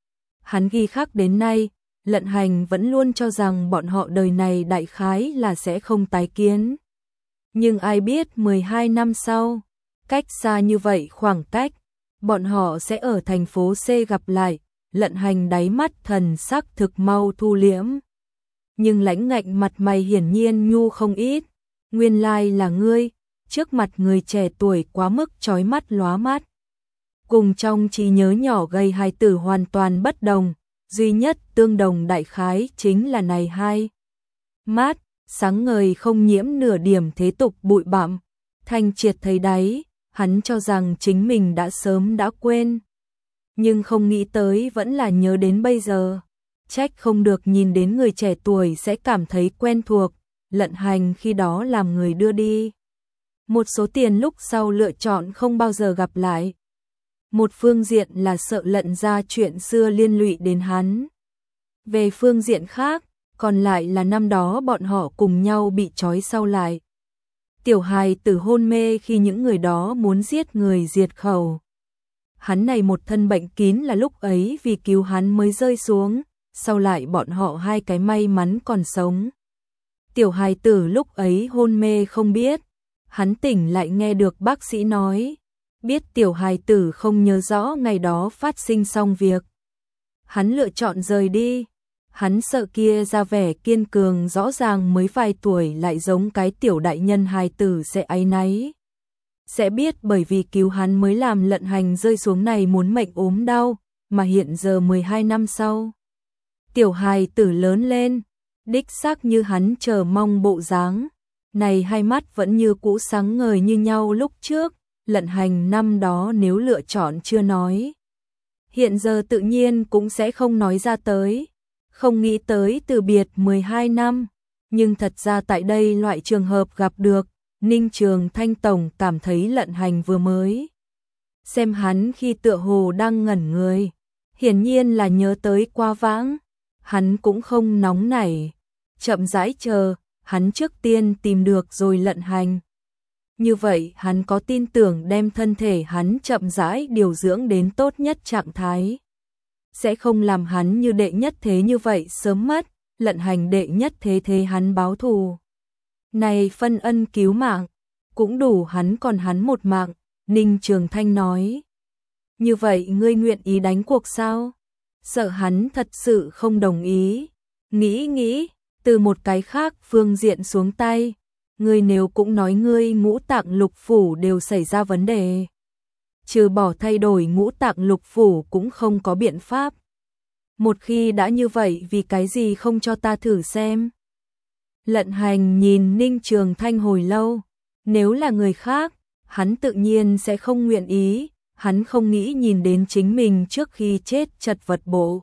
S1: Hắn ghi khắc đến nay, Lận Hành vẫn luôn cho rằng bọn họ đời này đại khái là sẽ không tái kiến. Nhưng ai biết mười hai năm sau, cách xa như vậy khoảng cách, bọn họ sẽ ở thành phố C gặp lại, Lận Hành đáy mắt thần sắc thực mau thu liễm. Nhưng lãnh ngạnh mặt mày hiển nhiên nhu không ít, nguyên lai là ngươi, trước mặt người trẻ tuổi quá mức chói mắt lóa mắt. Cùng trong trí nhớ nhỏ gầy hài tử hoàn toàn bất đồng, duy nhất tương đồng đại khái chính là này hai. Mát, sáng ngời không nhiễm nửa điểm thế tục bụi bặm, thanh triệt thấy đáy, hắn cho rằng chính mình đã sớm đã quên. Nhưng không nghĩ tới vẫn là nhớ đến bây giờ, trách không được nhìn đến người trẻ tuổi sẽ cảm thấy quen thuộc, Lận Hành khi đó làm người đưa đi. Một số tiền lúc sau lựa chọn không bao giờ gặp lại. Một phương diện là sợ Lận ra chuyện xưa liên lụy đến hắn. Về phương diện khác, còn lại là năm đó bọn họ cùng nhau bị trói sau lại. Tiểu hài tử hôn mê khi những người đó muốn giết người diệt khẩu. Hắn này một thân bệnh kín là lúc ấy vì cứu hắn mới rơi xuống, sau lại bọn họ hai cái may mắn còn sống. Tiểu hài tử lúc ấy hôn mê không biết, hắn tỉnh lại nghe được bác sĩ nói, biết tiểu hài tử không nhớ rõ ngày đó phát sinh xong việc. Hắn lựa chọn rời đi, hắn sợ kia ra vẻ kiên cường rõ ràng mới vài tuổi lại giống cái tiểu đại nhân hài tử sẽ áy náy. Sẽ biết bởi vì cứu hắn mới làm Lận Hành rơi xuống này muốn mệnh ốm đau, mà hiện giờ mười hai năm sau. Tiểu hài tử lớn lên, đích xác như hắn chờ mong bộ dáng. Này hai mắt vẫn như cũ sáng ngời như nhau lúc trước, Lận Hành năm đó nếu lựa chọn chưa nói. Hiện giờ tự nhiên cũng sẽ không nói ra tới, không nghĩ tới từ biệt mười hai năm, nhưng thật ra tại đây loại trường hợp gặp được, Ninh Trường Thanh Tổng cảm thấy Lận Hành vừa mới. Xem hắn khi tựa hồ đang ngẩn người, hiển nhiên là nhớ tới qua vãng, hắn cũng không nóng nảy, chậm rãi chờ, hắn trước tiên tìm được rồi Lận Hành. Như vậy hắn có tin tưởng đem thân thể hắn chậm rãi điều dưỡng đến tốt nhất trạng thái. Sẽ không làm hắn như đệ nhất thế như vậy sớm mất, Lận Hành đệ nhất thế thế hắn báo thù. Này phân ân cứu mạng, cũng đủ hắn còn hắn một mạng, Ninh Trường Thanh nói. Như vậy ngươi nguyện ý đánh cuộc sao? Sợ hắn thật sự không đồng ý. Nghĩ nghĩ, từ một cái khác phương diện xuống tay. Ngươi nếu cũng nói ngươi ngũ tạng lục phủ đều xảy ra vấn đề, trừ bỏ thay đổi ngũ tạng lục phủ cũng không có biện pháp. Một khi đã như vậy vì cái gì không cho ta thử xem? Lận Hành nhìn Ninh Trường Thanh hồi lâu, nếu là người khác, hắn tự nhiên sẽ không nguyện ý, hắn không nghĩ nhìn đến chính mình trước khi chết chật vật bộ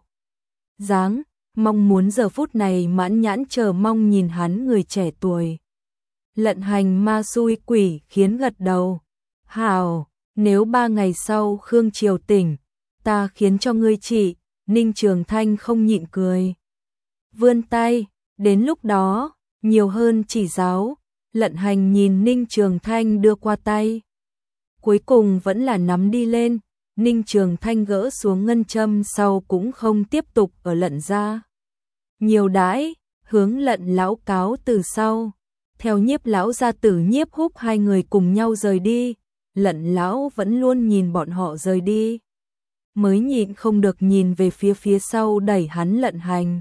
S1: dáng, mong muốn giờ phút này mãn nhãn chờ mong nhìn hắn người trẻ tuổi. Lận Hành ma xui quỷ khiến gật đầu. Hảo, nếu ba ngày sau Khương Triều tỉnh, ta khiến cho ngươi trị. Ninh Trường Thanh không nhịn cười, vươn tay, đến lúc đó, nhiều hơn chỉ giáo. Lận Hành nhìn Ninh Trường Thanh đưa qua tay, cuối cùng vẫn là nắm đi lên. Ninh Trường Thanh gỡ xuống ngân châm sau cũng không tiếp tục ở Lận gia nhiều đãi, hướng Lận lão cáo từ sau, theo Nhiếp lão gia tử Nhiếp Húc hai người cùng nhau rời đi. Lận lão vẫn luôn nhìn bọn họ rời đi, mới nhịn không được nhìn về phía phía sau đẩy hắn Lận Hành.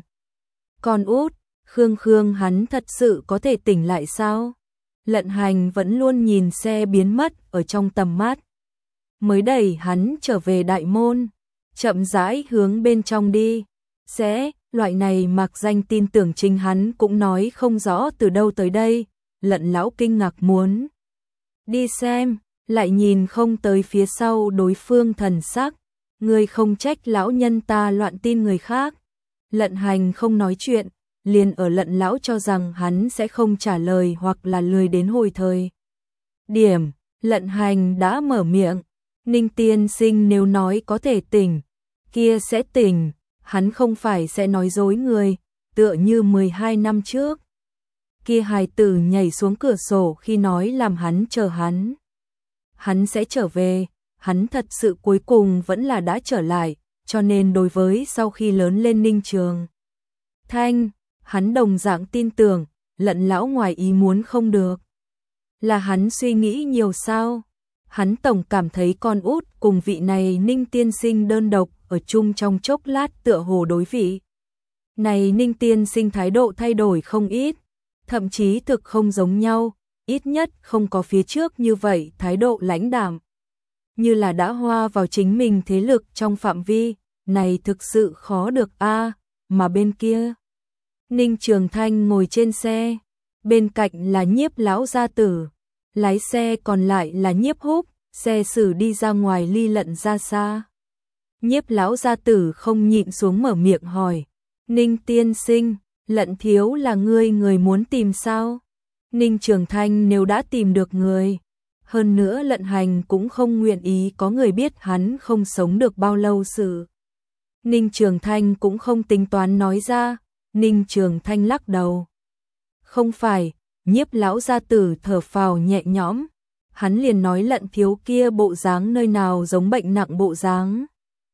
S1: Con út, Khương Khương hắn thật sự có thể tỉnh lại sao? Lận Hành vẫn luôn nhìn xe biến mất ở trong tầm mắt, mới đẩy hắn trở về đại môn, chậm rãi hướng bên trong đi. Sẽ, loại này mặc danh tin tưởng chính hắn cũng nói không rõ từ đâu tới đây. Lận lão kinh ngạc muốn đi xem, lại nhìn không tới phía sau đối phương thần sắc. Ngươi không trách lão nhân ta loạn tin người khác. Lận Hành không nói chuyện, liền ở Lận lão cho rằng hắn sẽ không trả lời hoặc là lười đến hồi thời điểm, Lận Hành đã mở miệng. Ninh tiên sinh nếu nói có thể tỉnh, kia sẽ tỉnh, hắn không phải sẽ nói dối người, tựa như mười hai năm trước. Kia hài tử nhảy xuống cửa sổ khi nói làm hắn chờ hắn. Hắn sẽ trở về, hắn thật sự cuối cùng vẫn là đã trở lại, cho nên đối với sau khi lớn lên Ninh Trường Thanh, hắn đồng dạng tin tưởng. Lận lão ngoài ý muốn không được. Là hắn suy nghĩ nhiều sao? Hắn tổng cảm thấy con út cùng vị này Ninh tiên sinh đơn độc ở chung trong chốc lát tựa hồ đối vị. Này Ninh tiên sinh thái độ thay đổi không ít, thậm chí thực không giống nhau, ít nhất không có phía trước như vậy thái độ lãnh đạm. Như là đã hoa vào chính mình thế lực trong phạm vi, này thực sự khó được a. Mà bên kia, Ninh Trường Thanh ngồi trên xe, bên cạnh là Nhiếp lão gia tử, lái xe còn lại là Nhiếp Húc, xe xử đi ra ngoài ly Lận ra xa. Nhiếp lão gia tử không nhịn xuống mở miệng hỏi, Ninh tiên sinh, Lận thiếu là ngươi người muốn tìm sao? Ninh Trường Thanh nếu đã tìm được người, hơn nữa Lận Hành cũng không nguyện ý có người biết hắn không sống được bao lâu sự. Ninh Trường Thanh cũng không tính toán nói ra. Ninh Trường Thanh lắc đầu. Không phải, Nhiếp lão gia tử thở phào nhẹ nhõm, hắn liền nói Lận thiếu kia bộ dáng nơi nào giống bệnh nặng bộ dáng.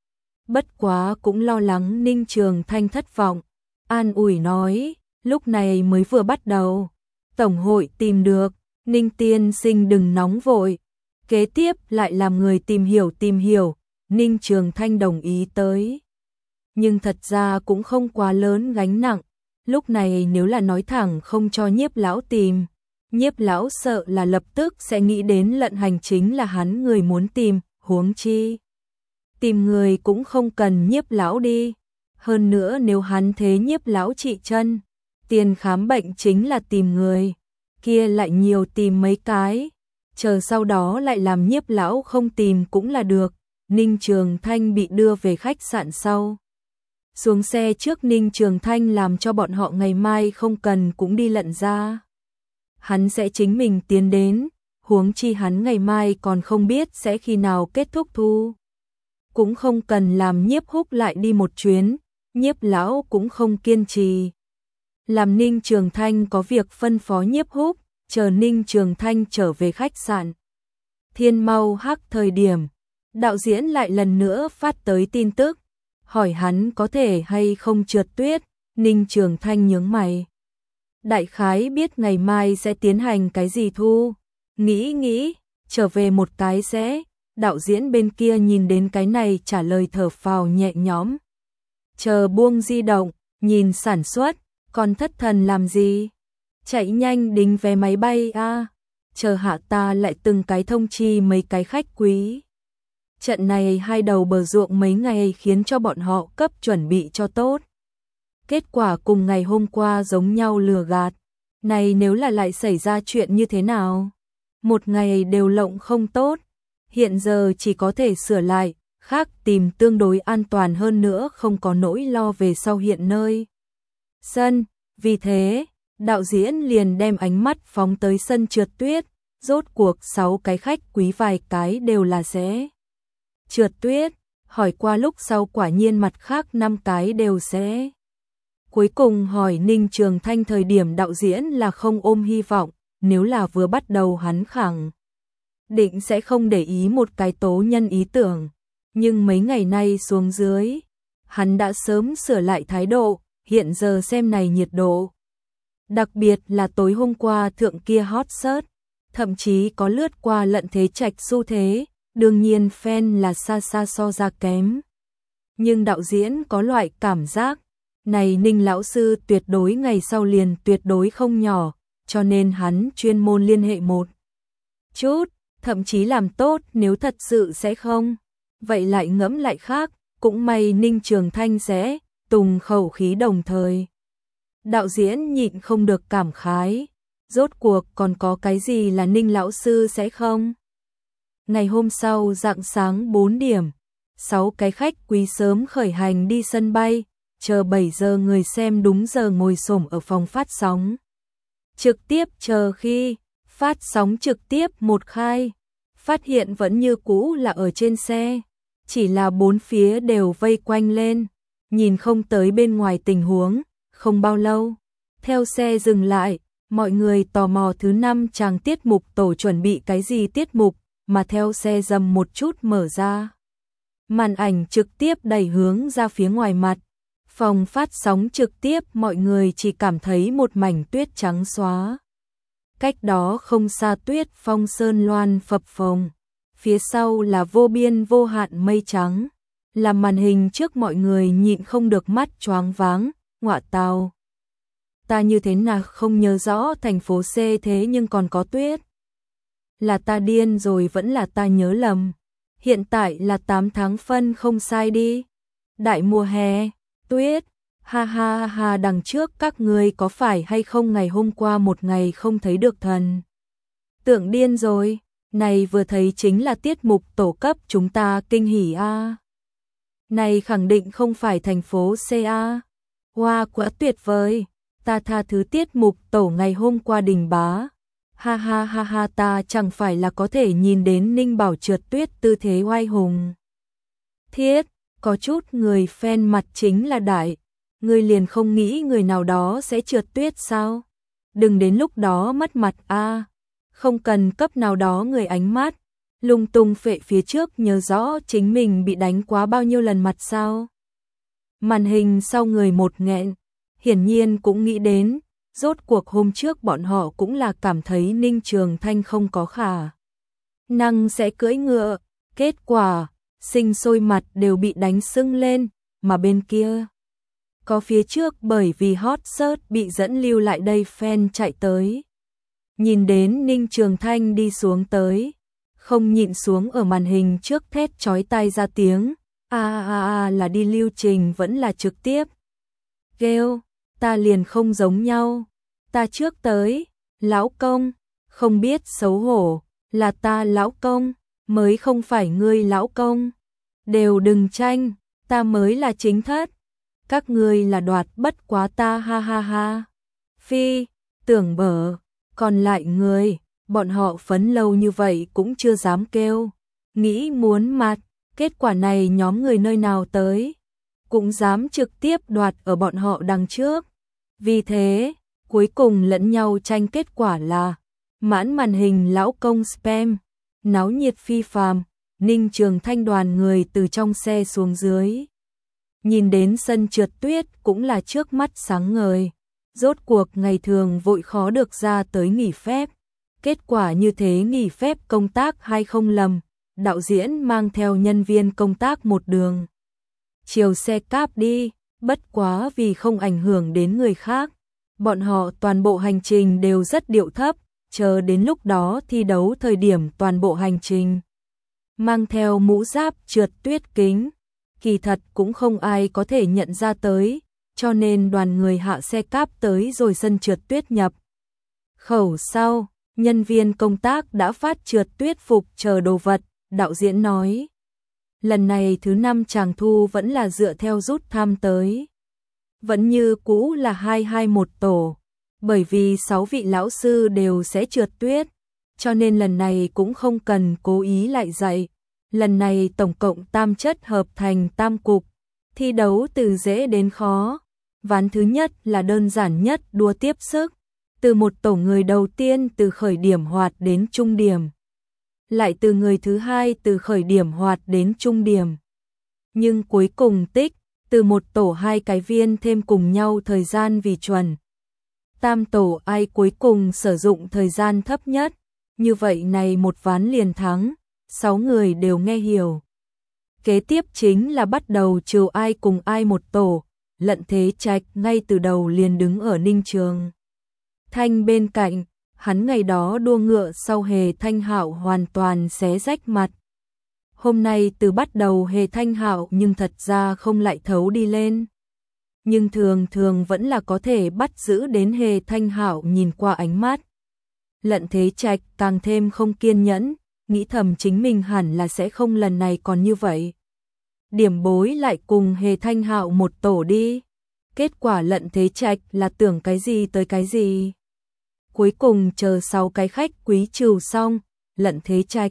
S1: Bất quá cũng lo lắng Ninh Trường Thanh thất vọng, an ủi nói, lúc này mới vừa bắt đầu, tổng hội tìm được, Ninh tiên sinh đừng nóng vội, kế tiếp lại làm người tìm hiểu tìm hiểu. Ninh Trường Thanh đồng ý tới, nhưng thật ra cũng không quá lớn gánh nặng. Lúc này nếu là nói thẳng không cho Nhiếp lão tìm, Nhiếp lão sợ là lập tức sẽ nghĩ đến Lận Hành chính là hắn người muốn tìm, huống chi tìm người cũng không cần Nhiếp lão đi. Hơn nữa nếu hắn thế Nhiếp lão trị chân, tiền khám bệnh chính là tìm người, kia lại nhiều tìm mấy cái, chờ sau đó lại làm Nhiếp lão không tìm cũng là được. Ninh Trường Thanh bị đưa về khách sạn sau, xuống xe trước Ninh Trường Thanh làm cho bọn họ ngày mai không cần cũng đi Lận ra. Hắn sẽ chính mình tiến đến, huống chi hắn ngày mai còn không biết sẽ khi nào kết thúc thu. Cũng không cần làm Nhiếp Húc lại đi một chuyến, Nhiếp lão cũng không kiên trì. Làm Ninh Trường Thanh có việc phân phó Nhiếp Húc, chờ Ninh Trường Thanh trở về khách sạn. Thiên Mau Hắc thời điểm, đạo diễn lại lần nữa phát tới tin tức, hỏi hắn có thể hay không trượt tuyết. Ninh Trường Thanh nhướng mày. Đại khái biết ngày mai sẽ tiến hành cái gì thu, nghĩ nghĩ, trở về một cái sẽ. Đạo diễn bên kia nhìn đến cái này trả lời thở phào nhẹ nhõm. Chờ buông di động, nhìn sản xuất, Còn thất thần làm gì? Chạy nhanh đính vé máy bay a, chờ hạ ta lại từng cái thông chi mấy cái khách quý. Trận này hai đầu bờ ruộng mấy ngày khiến cho bọn họ cấp chuẩn bị cho tốt. Kết quả cùng ngày hôm qua giống nhau lừa gạt. Này nếu là lại xảy ra chuyện như thế nào? Một ngày đều lộng không tốt. Hiện giờ chỉ có thể sửa lại, khác tìm tương đối an toàn hơn nữa, không có nỗi lo về sau hiện nơi sân. Vì thế, đạo diễn liền đem ánh mắt phóng tới sân trượt tuyết. Rốt cuộc sáu cái khách quý vài cái đều là sẽ trượt tuyết. Hỏi qua lúc sau quả nhiên mặt khác năm cái đều sẽ. Cuối cùng hỏi Ninh Trường Thanh thời điểm đạo diễn là không ôm hy vọng, nếu là vừa bắt đầu hắn khẳng định sẽ không để ý một cái tố nhân ý tưởng. Nhưng mấy ngày nay xuống dưới, hắn đã sớm sửa lại thái độ, hiện giờ xem này nhiệt độ. Đặc biệt là tối hôm qua thượng kia hot search, thậm chí có lướt qua lận thế trạch xu thế, đương nhiên fan là xa xa so ra kém. Nhưng đạo diễn có loại cảm giác, này Ninh lão sư tuyệt đối ngày sau liền tuyệt đối không nhỏ, cho nên hắn chuyên môn liên hệ một chút, thậm chí làm tốt nếu thật sự sẽ không. Vậy lại ngẫm lại khác, cũng may Ninh Trường Thanh sẽ tùng khẩu khí đồng thời. Đạo diễn nhịn không được cảm khái, rốt cuộc còn có cái gì là Ninh lão sư sẽ không? Ngày hôm sau rạng sáng bốn điểm, sáu cái khách quý sớm khởi hành đi sân bay, chờ bảy giờ người xem đúng giờ ngồi xổm ở phòng phát sóng. Trực tiếp chờ khi phát sóng trực tiếp một khai, phát hiện vẫn như cũ là ở trên xe, chỉ là bốn phía đều vây quanh lên, nhìn không tới bên ngoài tình huống. Không bao lâu, theo xe dừng lại, mọi người tò mò thứ năm chàng tiết mục tổ chuẩn bị cái gì tiết mục, mà theo xe dầm một chút mở ra. Màn ảnh trực tiếp đẩy hướng ra phía ngoài mặt. Phòng phát sóng trực tiếp mọi người chỉ cảm thấy một mảnh tuyết trắng xóa. Cách đó không xa tuyết phong sơn loan phập phồng. Phía sau là vô biên vô hạn mây trắng. Làm màn hình trước mọi người nhịn không được mắt choáng váng, ngọa tào. Ta như thế nào không nhớ rõ thành phố C thế nhưng còn có tuyết. Là ta điên rồi vẫn là ta nhớ lầm. Hiện tại là tám tháng phân không sai đi. Đại mùa hè, tuyết, ha ha ha đằng trước các ngươi có phải hay không ngày hôm qua một ngày không thấy được thần. Tưởng điên rồi, này vừa thấy chính là tiết mục tổ cấp chúng ta kinh hỉ a. Này khẳng định không phải thành phố C a. Wow, quá tuyệt vời, ta tha thứ tiết mục tổ ngày hôm qua đình bá. Ha ha ha ha ta chẳng phải là có thể nhìn đến Ninh Bảo trượt tuyết tư thế oai hùng. Thiết, có chút người fan mặt chính là đại, người liền không nghĩ người nào đó sẽ trượt tuyết sao? Đừng đến lúc đó mất mặt a, không cần cấp nào đó người ánh mắt, lung tung phệ phía trước nhớ rõ chính mình bị đánh quá bao nhiêu lần mặt sao? Màn hình sau người một nghẹn, hiển nhiên cũng nghĩ đến. Rốt cuộc hôm trước bọn họ cũng là cảm thấy Ninh Trường Thanh không có khả năng sẽ cưỡi ngựa, kết quả, sinh sôi mặt đều bị đánh sưng lên, mà bên kia có phía trước bởi vì hot search bị dẫn lưu lại đây fan chạy tới. Nhìn đến Ninh Trường Thanh đi xuống tới, không nhịn xuống ở màn hình trước thét chói tai ra tiếng, a a a là đi lưu trình vẫn là trực tiếp. Kêu, ta liền không giống nhau, ta trước tới, lão công, không biết xấu hổ, là ta lão công, mới không phải ngươi lão công, đều đừng tranh, ta mới là chính thất, các ngươi là đoạt bất quá ta ha ha ha. Phi, tưởng bở, còn lại người, bọn họ phấn lâu như vậy cũng chưa dám kêu, nghĩ muốn mặt, kết quả này nhóm người nơi nào tới, cũng dám trực tiếp đoạt ở bọn họ đằng trước. Vì thế, cuối cùng lẫn nhau tranh kết quả là mãn màn hình lão công spam, náo nhiệt phi phàm. Ninh Trường Thanh đoàn người từ trong xe xuống dưới. Nhìn đến sân trượt tuyết cũng là trước mắt sáng ngời. Rốt cuộc ngày thường vội khó được ra tới nghỉ phép. Kết quả như thế nghỉ phép công tác hay không lầm, đạo diễn mang theo nhân viên công tác một đường. Chiều xe cáp đi, bất quá vì không ảnh hưởng đến người khác, Bọn họ toàn bộ hành trình đều rất điệu thấp, chờ đến lúc đó thi đấu thời điểm toàn bộ hành trình mang theo mũ giáp trượt tuyết kính, kỳ thật cũng không ai có thể nhận ra tới, cho nên đoàn người hạ xe cáp tới rồi sân trượt tuyết nhập khẩu sau, nhân viên công tác đã phát trượt tuyết phục chờ đồ vật, đạo diễn nói. Lần này thứ năm chàng thu vẫn là dựa theo rút thăm tới. Vẫn như cũ là hai hai một tổ, bởi vì sáu vị lão sư đều sẽ trượt tuyết, cho nên lần này cũng không cần cố ý lại dạy. Lần này tổng cộng tam chất hợp thành tam cục, thi đấu từ dễ đến khó. Ván thứ nhất là đơn giản nhất đua tiếp sức, từ một tổ người đầu tiên từ khởi điểm hoạt đến trung điểm, lại từ người thứ hai từ khởi điểm hoạt đến trung điểm. Nhưng cuối cùng tích, từ một tổ hai cái viên thêm cùng nhau thời gian vì chuẩn. Tam tổ ai cuối cùng sử dụng thời gian thấp nhất, như vậy này một ván liền thắng, sáu người đều nghe hiểu. Kế tiếp chính là bắt đầu trừ ai cùng ai một tổ, Lận Thế Trạch ngay từ đầu liền đứng ở Ninh Trường Thanh bên cạnh, hắn ngày đó đua ngựa sau Hề Thanh Hạo hoàn toàn xé rách mặt. Hôm nay từ bắt đầu Hề Thanh Hạo nhưng thật ra không lại thấu đi lên. Nhưng thường thường vẫn là có thể bắt giữ đến Hề Thanh Hạo nhìn qua ánh mắt. Lận Thế Trạch càng thêm không kiên nhẫn, nghĩ thầm chính mình hẳn là sẽ không lần này còn như vậy. Điểm bối lại cùng Hề Thanh Hạo một tổ đi. Kết quả Lận Thế Trạch là tưởng cái gì tới cái gì. Cuối cùng chờ sáu cái khách quý trừ xong, Lận Thế Trạch,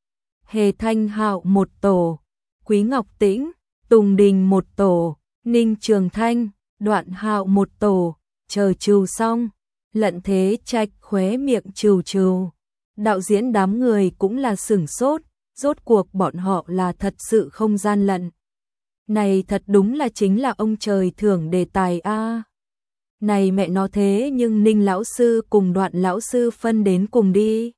S1: Hề Thanh Hạo một tổ, Quý Ngọc Tĩnh, Tùng Đình một tổ, Ninh Trường Thanh, Đoạn Hạo một tổ, chờ trừ xong, Lận Thế Trạch khóe miệng trừ trừ. Đạo diễn đám người cũng là sửng sốt, rốt cuộc bọn họ là thật sự không gian lận. Này thật đúng là chính là ông trời thưởng đề tài a. À. Này mẹ nó thế nhưng Ninh lão sư cùng Đoạn lão sư phân đến cùng đi.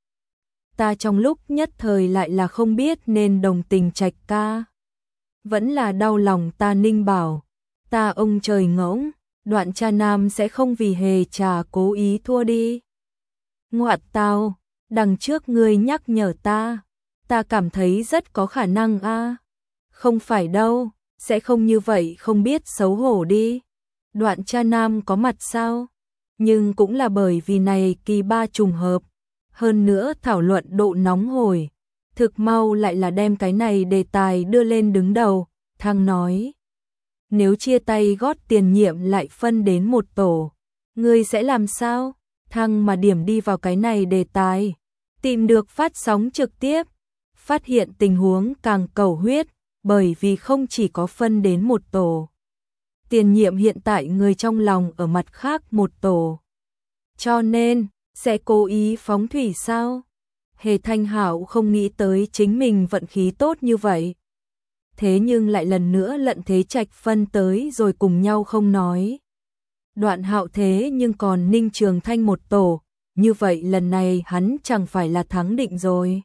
S1: Ta trong lúc nhất thời lại là không biết nên đồng tình Trạch ca. Vẫn là đau lòng ta Ninh bảo, ta ông trời ngỗng, Đoạn cha nam sẽ không vì Hề trà cố ý thua đi. Ngoạt tao, đằng trước ngươi nhắc nhở ta, ta cảm thấy rất có khả năng a. À. Không phải đâu, sẽ không như vậy không biết xấu hổ đi. Đoạn cha nam có mặt sao? Nhưng cũng là bởi vì này kỳ ba trùng hợp. Hơn nữa thảo luận độ nóng hổi. Thực mau lại là đem cái này đề tài đưa lên đứng đầu. Thăng nói. Nếu chia tay gót tiền nhiệm lại phân đến một tổ. Ngươi sẽ làm sao? Thăng mà điểm đi vào cái này đề tài. Tìm được phát sóng trực tiếp. Phát hiện tình huống càng cầu huyết. Bởi vì không chỉ có phân đến một tổ. Tiền nhiệm hiện tại người trong lòng ở mặt khác một tổ. Cho nên, sẽ cố ý phóng thủy sao? Hề Thanh Hạo không nghĩ tới chính mình vận khí tốt như vậy. Thế nhưng lại lần nữa Lận Thế Trạch phân tới rồi cùng nhau không nói. Đoạn Hạo thế nhưng còn Ninh Trường Thanh một tổ, như vậy lần này hắn chẳng phải là thắng định rồi.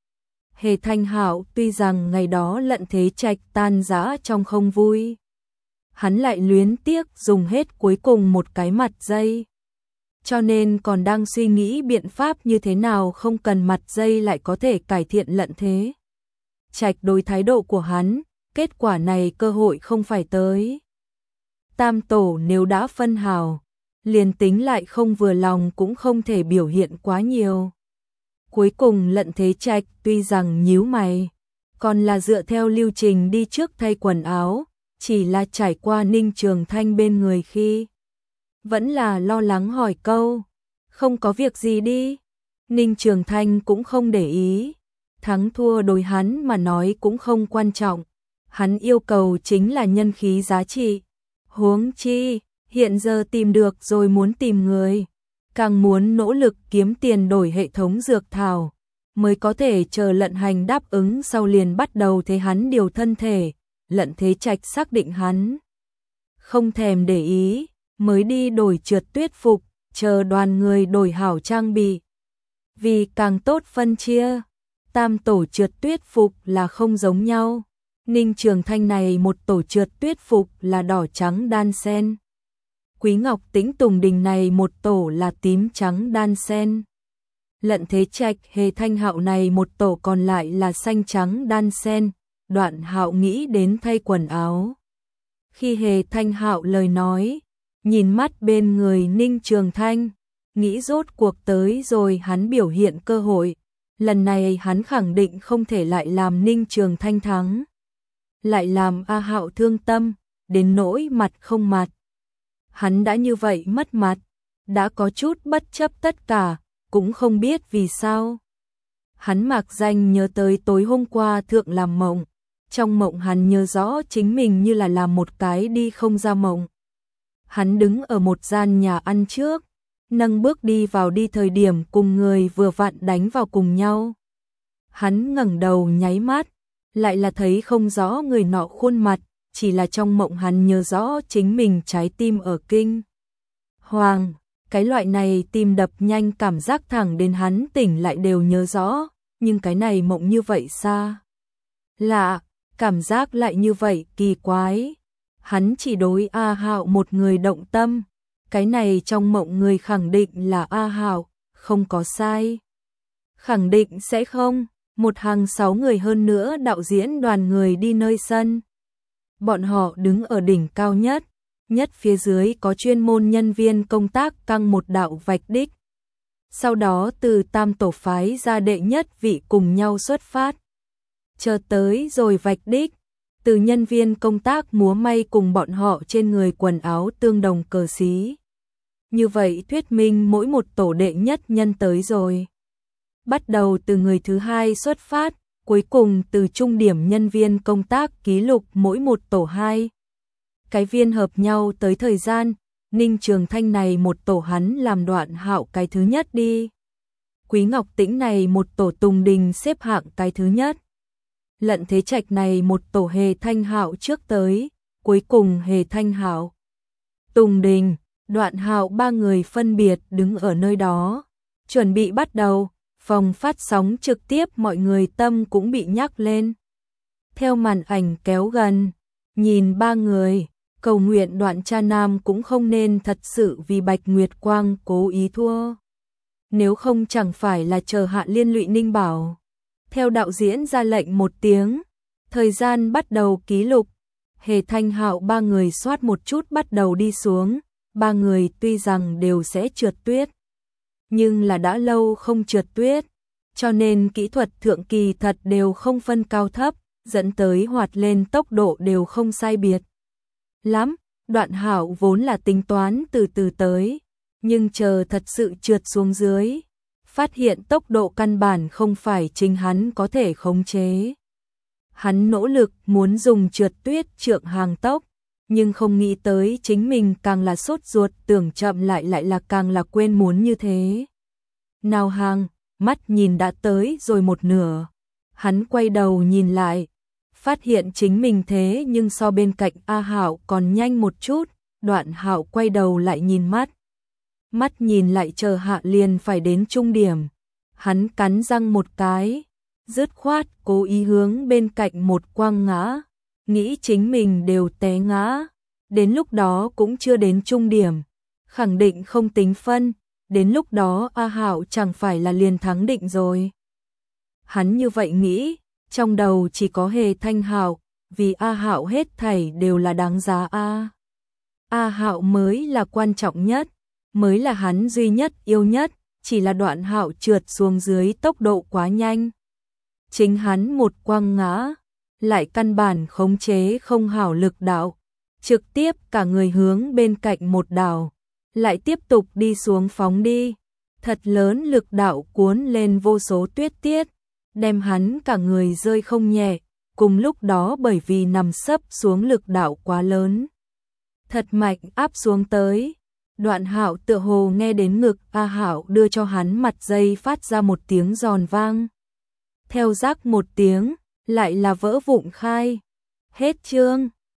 S1: Hề Thanh Hạo tuy rằng ngày đó Lận Thế Trạch tan rã trong không vui. Hắn lại luyến tiếc dùng hết cuối cùng một cái mặt dây. Cho nên còn đang suy nghĩ biện pháp như thế nào không cần mặt dây lại có thể cải thiện Lận Thế Trạch đối thái độ của hắn, kết quả này cơ hội không phải tới. Tam tổ nếu đã phân hào, liền tính lại không vừa lòng cũng không thể biểu hiện quá nhiều. Cuối cùng Lận Thế Trạch tuy rằng nhíu mày, còn là dựa theo lưu trình đi trước thay quần áo, chỉ là trải qua Ninh Trường Thanh bên người khi. Vẫn là lo lắng hỏi câu, không có việc gì đi. Ninh Trường Thanh cũng không để ý, thắng thua đối hắn mà nói cũng không quan trọng. Hắn yêu cầu chính là nhân khí giá trị. Huống chi, hiện giờ tìm được rồi muốn tìm người. Càng muốn nỗ lực kiếm tiền đổi hệ thống dược thảo, mới có thể chờ Lận Hành đáp ứng sau liền bắt đầu thế hắn điều thân thể. Lận Thế Trạch xác định hắn không thèm để ý, mới đi đổi trượt tuyết phục, chờ đoàn người đổi hảo trang bị. Vì càng tốt phân chia, tam tổ trượt tuyết phục là không giống nhau. Ninh Trường Thanh này một tổ trượt tuyết phục là đỏ trắng đan sen. Quý Ngọc Tĩnh Tùng Đình này một tổ là tím trắng đan sen. Lận Thế Trạch Hề Thanh Hạo này một tổ còn lại là xanh trắng đan sen. Đoạn Hạo nghĩ đến thay quần áo. Khi Hề Thanh Hạo lời nói, nhìn mắt bên người Ninh Trường Thanh, nghĩ rốt cuộc tới rồi hắn biểu hiện cơ hội. Lần này hắn khẳng định không thể lại làm Ninh Trường Thanh thắng. Lại làm A Hạo thương tâm, đến nỗi mặt không mặt. Hắn đã như vậy mất mặt, đã có chút bất chấp tất cả, cũng không biết vì sao. Hắn mạc danh nhớ tới tối hôm qua thượng làm mộng. Trong mộng hắn nhớ rõ chính mình như là làm một cái đi không ra mộng. Hắn đứng ở một gian nhà ăn trước, nâng bước đi vào đi thời điểm cùng người vừa vặn đánh vào cùng nhau. Hắn ngẩng đầu nháy mắt, lại là thấy không rõ người nọ khuôn mặt, chỉ là trong mộng hắn nhớ rõ chính mình trái tim ở kinh hoàng. Cái loại này tim đập nhanh cảm giác thẳng đến hắn tỉnh lại đều nhớ rõ, nhưng cái này mộng như vậy xa lạ, cảm giác lại như vậy kỳ quái. Hắn chỉ đối A Hạo một người động tâm, cái này trong mộng người khẳng định là A Hạo, không có sai. Khẳng định sẽ không, một hàng sáu người hơn nữa đạo diễn đoàn người đi nơi sân. Bọn họ đứng ở đỉnh cao nhất, nhất phía dưới có chuyên môn nhân viên công tác căng một đạo vạch đích. Sau đó từ tam tổ phái ra đệ nhất vị cùng nhau xuất phát. Chờ tới rồi vạch đích, từ nhân viên công tác múa may cùng bọn họ trên người quần áo tương đồng cờ xí. Như vậy thuyết minh mỗi một tổ đệ nhất nhân tới rồi. Bắt đầu từ người thứ hai xuất phát, cuối cùng từ trung điểm nhân viên công tác ký lục mỗi một tổ hai. Cái viên hợp nhau tới thời gian, Ninh Trường Thanh này một tổ hắn làm Đoạn Hạo cái thứ nhất đi. Quý Ngọc Tĩnh này một tổ Tùng Đình xếp hạng cái thứ nhất. Lận Thế Trạch này một tổ Hề Thanh Hạo trước tới, cuối cùng Hề Thanh Hạo, Tùng Đình, Đoạn Hạo ba người phân biệt đứng ở nơi đó. Chuẩn bị bắt đầu, phòng phát sóng trực tiếp mọi người tâm cũng bị nhắc lên. Theo màn ảnh kéo gần, nhìn ba người, cầu nguyện Đoạn Cha Nam cũng không nên thật sự vì Bạch Nguyệt Quang cố ý thua. Nếu không chẳng phải là chờ hạ liên lụy Ninh Bảo. Theo đạo diễn ra lệnh một tiếng, thời gian bắt đầu ký lục. Hề Thanh Hạo ba người soát một chút bắt đầu đi xuống. Ba người tuy rằng đều sẽ trượt tuyết, nhưng là đã lâu không trượt tuyết, cho nên kỹ thuật thượng kỳ thật đều không phân cao thấp, dẫn tới hoạt lên tốc độ đều không sai biệt lắm. Đoạn Hạo vốn là tính toán từ từ tới, nhưng chờ thật sự trượt xuống dưới, phát hiện tốc độ căn bản không phải chính hắn có thể khống chế. Hắn nỗ lực muốn dùng trượt tuyết trượng hàng tốc, nhưng không nghĩ tới chính mình càng là sốt ruột tưởng chậm lại lại là càng là quên muốn như thế. Nào hàng, mắt nhìn đã tới rồi một nửa, hắn quay đầu nhìn lại, phát hiện chính mình thế nhưng so bên cạnh A Hạo còn nhanh một chút. Đoạn Hạo quay đầu lại nhìn mắt. Mắt nhìn lại chờ hạ liền phải đến trung điểm. Hắn cắn răng một cái, dứt khoát cố ý hướng bên cạnh một quăng ngã, nghĩ chính mình đều té ngã. Đến lúc đó cũng chưa đến trung điểm, khẳng định không tính phân, đến lúc đó A Hạo chẳng phải là liền thắng định rồi. Hắn như vậy nghĩ, trong đầu chỉ có Hề Thanh Hạo, vì A Hạo hết thảy đều là đáng giá a. A Hạo mới là quan trọng nhất, mới là hắn duy nhất yêu nhất, chỉ là Đoạn Hạo trượt xuống dưới tốc độ quá nhanh. Chính hắn một quăng ngã, lại căn bản khống chế không hảo lực đạo, trực tiếp cả người hướng bên cạnh một đảo, lại tiếp tục đi xuống phóng đi. Thật lớn lực đạo cuốn lên vô số tuyết tiết, đem hắn cả người rơi không nhẹ, cùng lúc đó bởi vì nằm sấp xuống lực đạo quá lớn, thật mạnh áp xuống tới. Đoạn Hạo tựa hồ nghe đến ngực A Hạo đưa cho hắn mặt dây phát ra một tiếng giòn vang. Theo rác một tiếng, lại là vỡ vụn khai. Hết chương.